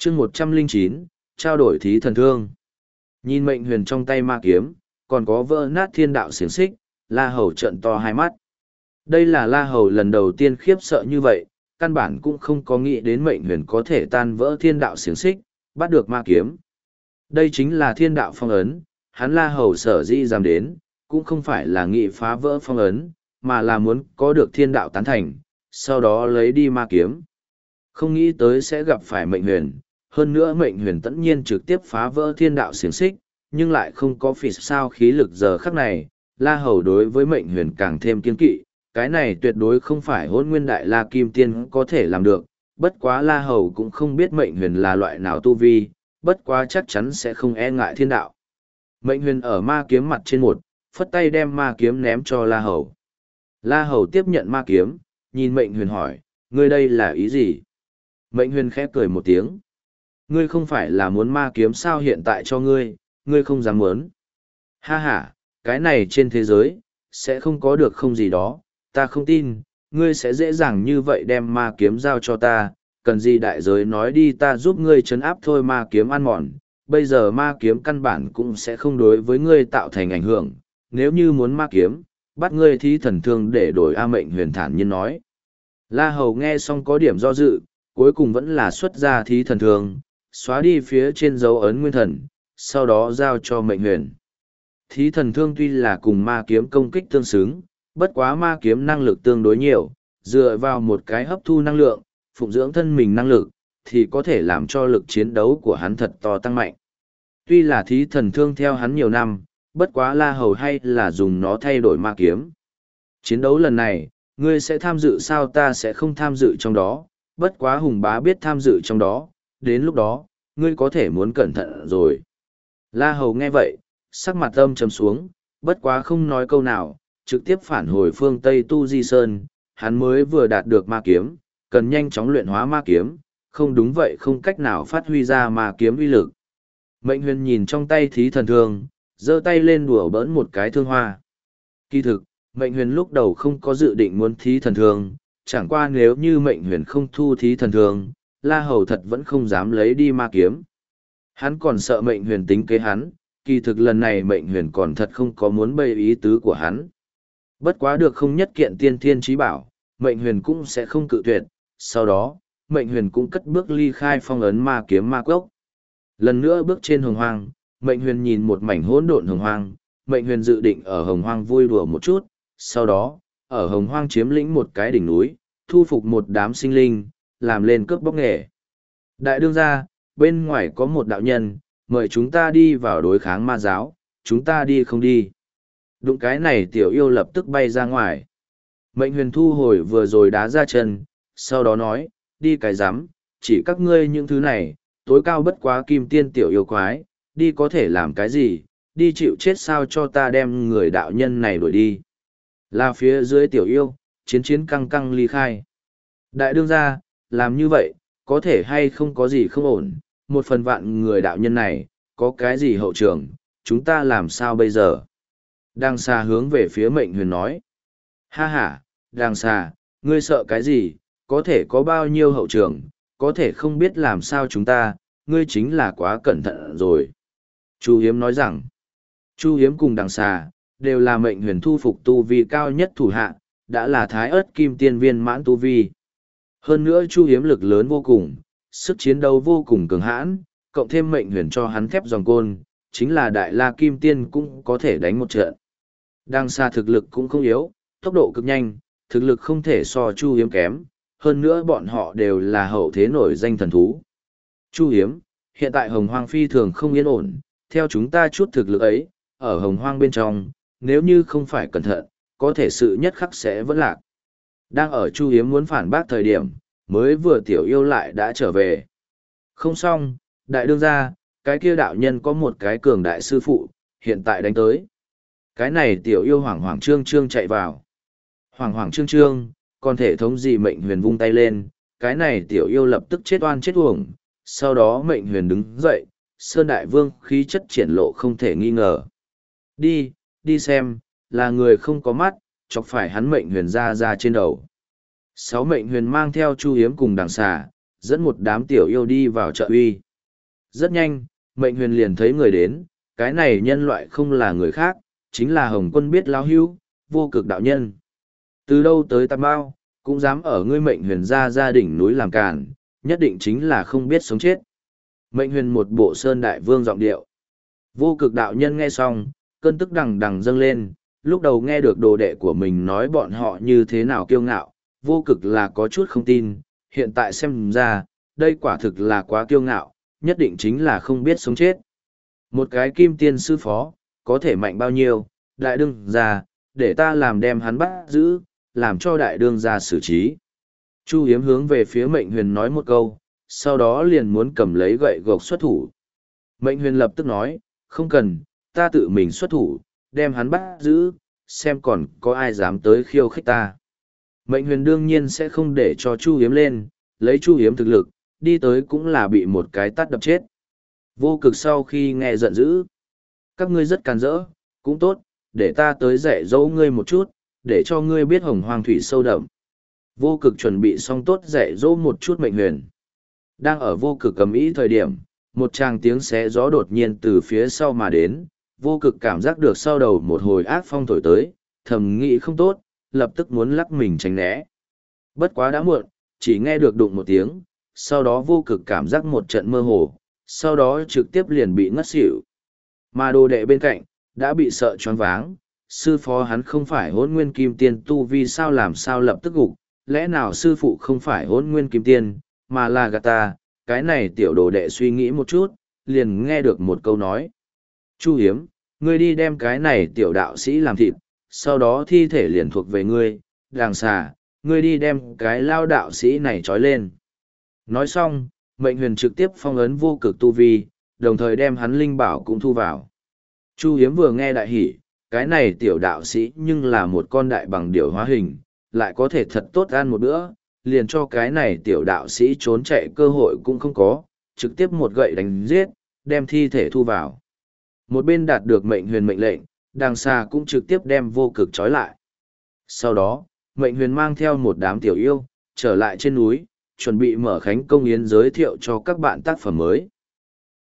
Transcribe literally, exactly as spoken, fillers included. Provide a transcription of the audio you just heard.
chương một trăm linh chín trao đổi thí thần thương. Nhìn mệnh huyền trong tay ma kiếm, còn có vỡ nát thiên đạo xiềng xích, La Hầu trợn to hai mắt. Đây là La Hầu lần đầu tiên khiếp sợ như vậy, căn bản cũng không có nghĩ đến mệnh huyền có thể tan vỡ thiên đạo xiềng xích, bắt được ma kiếm. Đây chính là thiên đạo phong ấn, hắn La Hầu sở dĩ dám đến, cũng không phải là nghị phá vỡ phong ấn, mà là muốn có được thiên đạo tán thành, sau đó lấy đi ma kiếm. Không nghĩ tới sẽ gặp phải mệnh huyền, hơn nữa mệnh huyền tất nhiên trực tiếp phá vỡ thiên đạo xiềng xích, nhưng lại không có phỉ sao khí lực giờ khắc này, La Hầu đối với mệnh huyền càng thêm kiên kỵ, cái này tuyệt đối không phải Hỗn Nguyên Đại La Kim Tiên có thể làm được, bất quá La Hầu cũng không biết mệnh huyền là loại nào tu vi, bất quá chắc chắn sẽ không e ngại thiên đạo. Mệnh huyền ở ma kiếm mặt trên một, phất tay đem ma kiếm ném cho La Hầu. La Hầu tiếp nhận ma kiếm, nhìn mệnh huyền hỏi, ngươi đây là ý gì? Mệnh huyền khẽ cười một tiếng. Ngươi không phải là muốn ma kiếm sao hiện tại cho ngươi, ngươi không dám muốn. Ha ha, cái này trên thế giới, sẽ không có được không gì đó, ta không tin, ngươi sẽ dễ dàng như vậy đem ma kiếm giao cho ta, cần gì đại giới nói đi ta giúp ngươi trấn áp thôi ma kiếm ăn mòn, bây giờ ma kiếm căn bản cũng sẽ không đối với ngươi tạo thành ảnh hưởng, nếu như muốn ma kiếm, bắt ngươi thí thần thương để đổi A Mệnh huyền thản nhiên nói. La Hầu nghe xong có điểm do dự, cuối cùng vẫn là xuất ra thí thần thương, xóa đi phía trên dấu ấn nguyên thần, sau đó giao cho Mệnh huyền. Thí thần thương tuy là cùng ma kiếm công kích tương xứng, bất quá ma kiếm năng lực tương đối nhiều, dựa vào một cái hấp thu năng lượng, phụng dưỡng thân mình năng lực, thì có thể làm cho lực chiến đấu của hắn thật to tăng mạnh. Tuy là thí thần thương theo hắn nhiều năm, bất quá La Hầu hay là dùng nó thay đổi ma kiếm. Chiến đấu lần này, ngươi sẽ tham dự sao ta sẽ không tham dự trong đó, bất quá Hùng Bá biết tham dự trong đó, đến lúc đó, ngươi có thể muốn cẩn thận rồi. La Hầu nghe vậy, sắc mặt âm trầm xuống, bất quá không nói câu nào, trực tiếp phản hồi phương Tây Tu Di Sơn, hắn mới vừa đạt được ma kiếm, cần nhanh chóng luyện hóa ma kiếm, không đúng vậy không cách nào phát huy ra ma kiếm uy lực. Mệnh huyền nhìn trong tay thí thần thương, giơ tay lên đùa bỡn một cái thương hoa. Kỳ thực, mệnh huyền lúc đầu không có dự định muốn thí thần thương, chẳng qua nếu như mệnh huyền không thu thí thần thương, La Hầu thật vẫn không dám lấy đi ma kiếm. Hắn còn sợ mệnh huyền tính kế hắn, kỳ thực lần này mệnh huyền còn thật không có muốn bày ý tứ của hắn. Bất quá được không nhất kiện tiên thiên trí bảo, mệnh huyền cũng sẽ không cự tuyệt, sau đó, mệnh huyền cũng cất bước ly khai phong ấn ma kiếm ma cốc. Lần nữa bước trên hồng hoang, mệnh huyền nhìn một mảnh hỗn độn hồng hoang, mệnh huyền dự định ở hồng hoang vui đùa một chút, sau đó, ở hồng hoang chiếm lĩnh một cái đỉnh núi, thu phục một đám sinh linh, làm lên cướp bóc nghề. Đại đương gia, bên ngoài có một đạo nhân, mời chúng ta đi vào đối kháng ma giáo, chúng ta đi không đi. Đụng cái này tiểu yêu lập tức bay ra ngoài. Mệnh huyền thu hồi vừa rồi đá ra chân, sau đó nói, đi cái rắm chỉ các ngươi những thứ này, tối cao bất quá kim tiên tiểu yêu quái, đi có thể làm cái gì, đi chịu chết sao cho ta đem người đạo nhân này đuổi đi. Là phía dưới tiểu yêu, chiến chiến căng căng ly khai. Đại đương gia, làm như vậy, có thể hay không có gì không ổn, một phần vạn người đạo nhân này, có cái gì hậu trường, chúng ta làm sao bây giờ? Đang xa hướng về phía mệnh huyền nói. Ha ha, đang xa, ngươi sợ cái gì, có thể có bao nhiêu hậu trường, có thể không biết làm sao chúng ta, ngươi chính là quá cẩn thận rồi. Chu Hiếm nói rằng, Chu Hiếm cùng đằng xà, đều là mệnh huyền thu phục tu vi cao nhất thủ hạ, đã là thái ớt kim tiên viên mãn tu vi. Hơn nữa Chu Hiếm lực lớn vô cùng, sức chiến đấu vô cùng cường hãn, cộng thêm mệnh huyền cho hắn thép dòng côn, chính là đại la kim tiên cũng có thể đánh một trận. Đằng xà thực lực cũng không yếu, tốc độ cực nhanh, thực lực không thể so Chu Hiếm kém, hơn nữa bọn họ đều là hậu thế nổi danh thần thú. Chu Hiếm, hiện tại hồng hoang phi thường không yên ổn, theo chúng ta chút thực lực ấy, ở hồng hoang bên trong, nếu như không phải cẩn thận, có thể sự nhất khắc sẽ vẫn lạc. Đang ở Chu Hiếm muốn phản bác thời điểm, mới vừa tiểu yêu lại đã trở về. Không xong, đại đương gia, cái kia đạo nhân có một cái cường đại sư phụ, hiện tại đánh tới. Cái này tiểu yêu hoảng hoảng trương trương chạy vào. Hoảng hoảng trương trương, còn thể thống gì mệnh huyền vung tay lên, cái này tiểu yêu lập tức chết oan chết uổng, sau đó mệnh huyền đứng dậy, Sơn Đại Vương khí chất triển lộ không thể nghi ngờ. Đi, đi xem, là người không có mắt, chọc phải hắn mệnh huyền ra ra trên đầu. Sáu mệnh huyền mang theo Chu Hiếm cùng đằng xà, dẫn một đám tiểu yêu đi vào chợ uy. Rất nhanh, mệnh huyền liền thấy người đến, cái này nhân loại không là người khác, chính là Hồng Quân biết lão hữu, vô cực đạo nhân. Từ đâu tới Tam Bao, cũng dám ở ngươi mệnh huyền ra gia đỉnh núi làm càn, nhất định chính là không biết sống chết. Mệnh huyền một bộ sơn đại vương giọng điệu. Vô cực đạo nhân nghe xong, cơn tức đằng đằng dâng lên, lúc đầu nghe được đồ đệ của mình nói bọn họ như thế nào kiêu ngạo, vô cực là có chút không tin, hiện tại xem ra, đây quả thực là quá kiêu ngạo, nhất định chính là không biết sống chết. Một cái kim tiên sư phó, có thể mạnh bao nhiêu, đại đương ra, để ta làm đem hắn bắt giữ, làm cho đại đương ra xử trí. Chu Hiếm hướng về phía mệnh huyền nói một câu, sau đó liền muốn cầm lấy gậy gộc xuất thủ. Mệnh huyền lập tức nói, không cần, ta tự mình xuất thủ, đem hắn bắt giữ, xem còn có ai dám tới khiêu khích ta. Mệnh huyền đương nhiên sẽ không để cho Chu Hiếm lên, lấy Chu Hiếm thực lực, đi tới cũng là bị một cái tát đập chết. Vô cực sau khi nghe giận dữ, các ngươi rất càn rỡ, cũng tốt, để ta tới dạy dỗ ngươi một chút, để cho ngươi biết hồng hoang thủy sâu đậm. Vô cực chuẩn bị xong tốt dạy dỗ một chút mệnh huyền. Đang ở vô cực cầm ý thời điểm, một tràng tiếng xé gió đột nhiên từ phía sau mà đến, vô cực cảm giác được sau đầu một hồi ác phong thổi tới, thầm nghĩ không tốt, lập tức muốn lắc mình tránh né. Bất quá đã muộn, chỉ nghe được đụng một tiếng, sau đó vô cực cảm giác một trận mơ hồ, sau đó trực tiếp liền bị ngất xỉu. Mà đồ đệ bên cạnh, đã bị sợ choáng váng, sư phó hắn không phải hỗn nguyên kim tiên tu vi sao làm sao lập tức gục, lẽ nào sư phụ không phải hỗn nguyên kim tiên, mà là gạt ta, cái này tiểu đồ đệ suy nghĩ một chút, liền nghe được một câu nói. Chu Hiếm, ngươi đi đem cái này tiểu đạo sĩ làm thịt, sau đó thi thể liền thuộc về ngươi, đàng xà, ngươi đi đem cái lao đạo sĩ này trói lên. Nói xong, mệnh huyền trực tiếp phong ấn vô cực tu vi, đồng thời đem hắn linh bảo cũng thu vào. Chu Hiếm vừa nghe đại hỉ, cái này tiểu đạo sĩ nhưng là một con đại bằng điểu hóa hình, lại có thể thật tốt ăn một bữa, liền cho cái này tiểu đạo sĩ trốn chạy cơ hội cũng không có, trực tiếp một gậy đánh giết, đem thi thể thu vào. Một bên đạt được mệnh huyền mệnh lệnh, đàng xa cũng trực tiếp đem vô cực trói lại. Sau đó, mệnh huyền mang theo một đám tiểu yêu, trở lại trên núi, chuẩn bị mở khánh công yến giới thiệu cho các bạn tác phẩm mới.